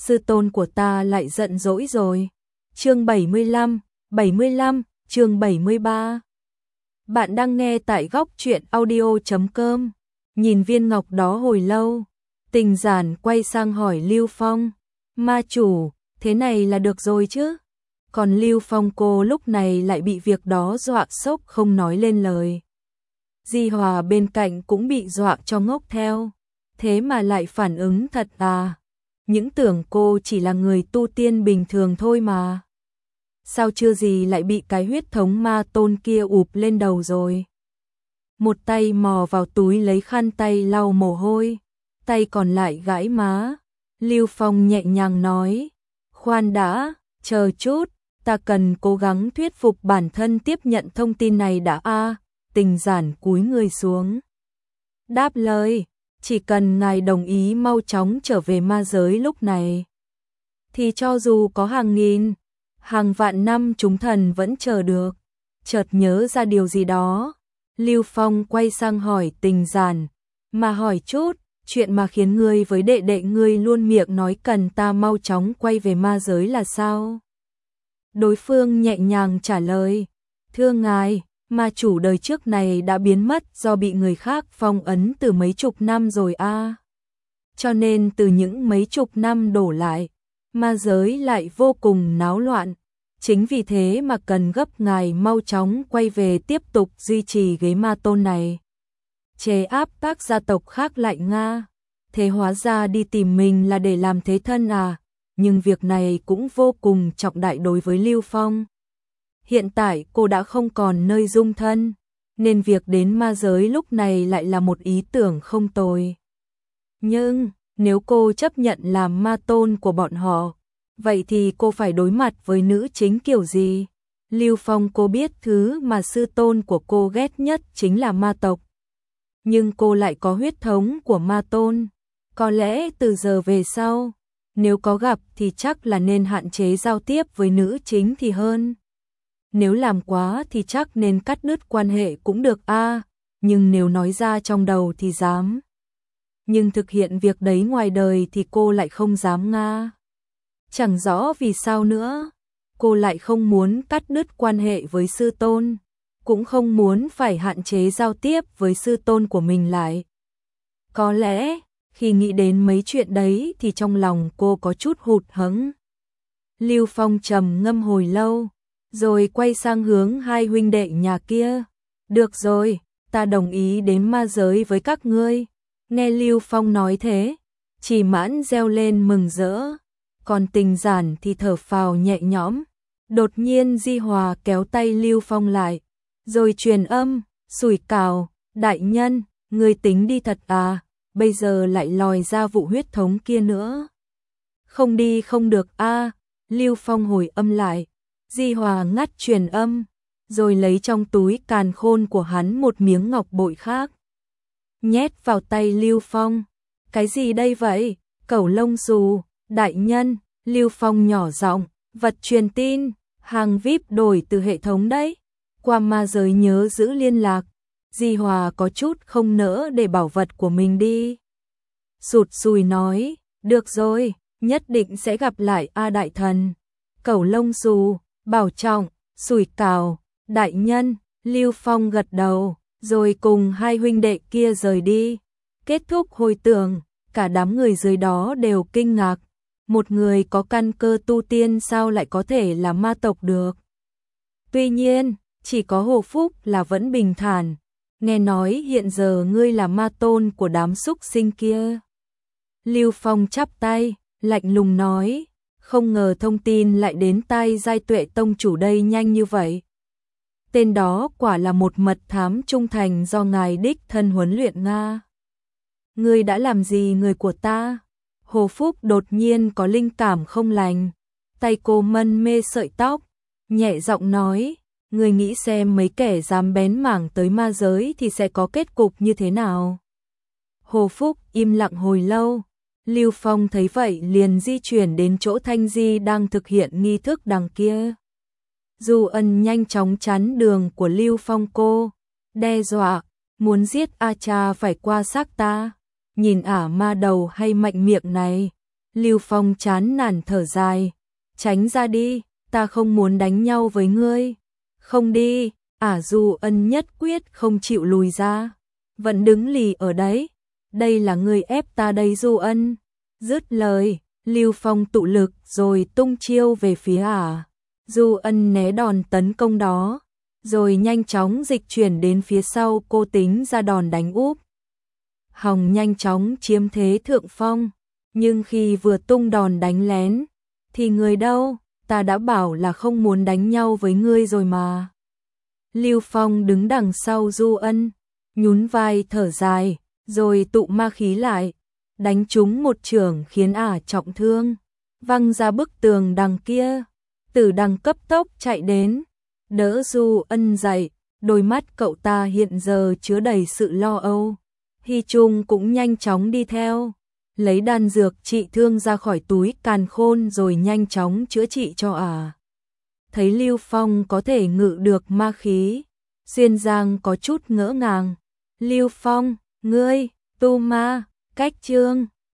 sư tôn của ta lại giận dỗi rồi. Chương 75, chương 73. Bạn đang nghe tại góc truyện audio.com. Nhìn viên ngọc đó hồi lâu, Tình Giản quay sang hỏi Lưu Phong, ma chủ, thế này là được rồi chứ? Còn Lưu Phong cô lúc này lại bị việc đó dọa sốc không nói lên lời. Di Hòa bên cạnh cũng bị dọa cho ngốc theo, thế mà lại phản ứng thật à? Những tưởng cô chỉ là người tu tiên bình thường thôi mà. Sao chưa gì lại bị cái huyết thống ma tôn kia ụp lên đầu rồi? Một tay mò vào túi lấy khăn tay lau mồ hôi, tay còn lại gãi má. Lưu Phong nhẹ nhàng nói, khoan đã, chờ chút, ta cần cố gắng thuyết phục bản thân tiếp nhận thông tin này đã a. Tình Giản cúi người xuống, đáp lời, chỉ cần ngài đồng ý mau chóng trở về ma giới lúc này, thì cho dù có hàng nghìn, hàng vạn năm chúng thần vẫn chờ được. Chợt nhớ ra điều gì đó, Lưu Phong quay sang hỏi Tình Giản, mà hỏi chút, chuyện mà khiến ngươi với đệ đệ ngươi luôn miệng nói cần ta mau chóng quay về ma giới là sao? Đối phương nhẹ nhàng trả lời, thưa ngài, ma chủ đời trước này đã biến mất do bị người khác phong ấn từ mấy chục năm rồi a. Cho nên từ những mấy chục năm đổ lại, ma giới lại vô cùng náo loạn. Chính vì thế mà cần gấp ngài mau chóng quay về tiếp tục duy trì ghế ma tôn này, chế áp các gia tộc khác lại Nga. Thế hóa ra đi tìm mình là để làm thế thân à? Nhưng việc này cũng vô cùng trọng đại đối với Lưu Phong. Hiện tại cô đã không còn nơi dung thân, nên việc đến ma giới lúc này lại là một ý tưởng không tồi. Nhưng, nếu cô chấp nhận làm ma tôn của bọn họ, vậy thì cô phải đối mặt với nữ chính kiểu gì? Lưu Phong cô biết thứ mà sư tôn của cô ghét nhất chính là ma tộc. Nhưng cô lại có huyết thống của ma tôn. Có lẽ từ giờ về sau, nếu có gặp thì chắc là nên hạn chế giao tiếp với nữ chính thì hơn. Nếu làm quá thì chắc nên cắt đứt quan hệ cũng được a. Nhưng nếu nói ra trong đầu thì dám. Nhưng thực hiện việc đấy ngoài đời thì cô lại không dám nga. Chẳng rõ vì sao nữa, cô lại không muốn cắt đứt quan hệ với sư tôn, cũng không muốn phải hạn chế giao tiếp với sư tôn của mình lại. Có lẽ, khi nghĩ đến mấy chuyện đấy thì trong lòng cô có chút hụt hẫng. Lưu Phong trầm ngâm hồi lâu, rồi quay sang hướng hai huynh đệ nhà kia. Được rồi, ta đồng ý đến ma giới với các ngươi. Nghe Lưu Phong nói thế, Chỉ Mãn reo lên mừng rỡ, còn Tình Giản thì thở phào nhẹ nhõm. Đột nhiên Di Hòa kéo tay Lưu Phong lại, rồi truyền âm, Sủi Cảo, đại nhân, ngươi tính đi thật à, bây giờ lại lòi ra vụ huyết thống kia nữa. Không đi không được a. Lưu Phong hồi âm lại. Di Hòa ngắt truyền âm, rồi lấy trong túi càn khôn của hắn một miếng ngọc bội khác, nhét vào tay Lưu Phong. Cái gì đây vậy? Cẩu lông xù, đại nhân. Lưu Phong nhỏ giọng, vật truyền tin, hàng VIP đổi từ hệ thống đấy, qua ma giới nhớ giữ liên lạc. Di Hòa có chút không nỡ để bảo vật của mình đi, sụt sùi nói, được rồi, nhất định sẽ gặp lại a đại thần. Cẩu lông xù, bảo trọng. Sủi Cảo, đại nhân. Lưu Phong gật đầu, rồi cùng hai huynh đệ kia rời đi. Kết thúc hồi tưởng, cả đám người dưới đó đều kinh ngạc. Một người có căn cơ tu tiên sao lại có thể là ma tộc được? Tuy nhiên, chỉ có Hồ Phúc là vẫn bình thản. Nghe nói hiện giờ ngươi là ma tôn của đám súc sinh kia. Lưu Phong chắp tay, lạnh lùng nói, không ngờ thông tin lại đến tai Giai Tuệ tông chủ đây nhanh như vậy. Tên đó quả là một mật thám trung thành do ngài đích thân huấn luyện Nga. Ngươi đã làm gì người của ta? Hồ Phúc đột nhiên có linh cảm không lành, tay cô mân mê sợi tóc, nhẹ giọng nói, ngươi nghĩ xem mấy kẻ dám bén mảng tới ma giới thì sẽ có kết cục như thế nào? Hồ Phúc im lặng hồi lâu. Lưu Phong thấy vậy liền di chuyển đến chỗ Thanh Di đang thực hiện nghi thức đằng kia. Du Ân nhanh chóng chắn đường của Lưu Phong cô, đe dọa, muốn giết A Cha phải qua xác ta. Nhìn ả ma đầu hay mạnh miệng này, Lưu Phong chán nản thở dài, tránh ra đi, ta không muốn đánh nhau với ngươi. Không đi, Du Ân nhất quyết không chịu lùi ra, vẫn đứng lì ở đấy. Đây là ngươi ép ta đây Du Ân. Dứt lời, Lưu Phong tụ lực rồi tung chiêu về phía Du Ân né đòn tấn công đó, rồi nhanh chóng dịch chuyển đến phía sau cô tính ra đòn đánh úp. Hồng nhanh chóng chiếm thế thượng phong, nhưng khi vừa tung đòn đánh lén, thì người đâu, ta đã bảo là không muốn đánh nhau với ngươi rồi mà. Lưu Phong đứng đằng sau Du Ân, nhún vai thở dài, rồi tụ ma khí lại, đánh trúng một chưởng khiến trọng thương, văng ra bức tường đằng kia. Tử Đằng cấp tốc chạy đến, đỡ Du Ân dậy, đôi mắt cậu ta hiện giờ chứa đầy sự lo âu. Hy Trung cũng nhanh chóng đi theo, lấy đan dược trị thương ra khỏi túi càn khôn rồi nhanh chóng chữa trị cho Thấy Lưu Phong có thể ngự được ma khí, Xuyên Giang có chút ngỡ ngàng. Lưu Phong, ngươi, tu ma, cách chương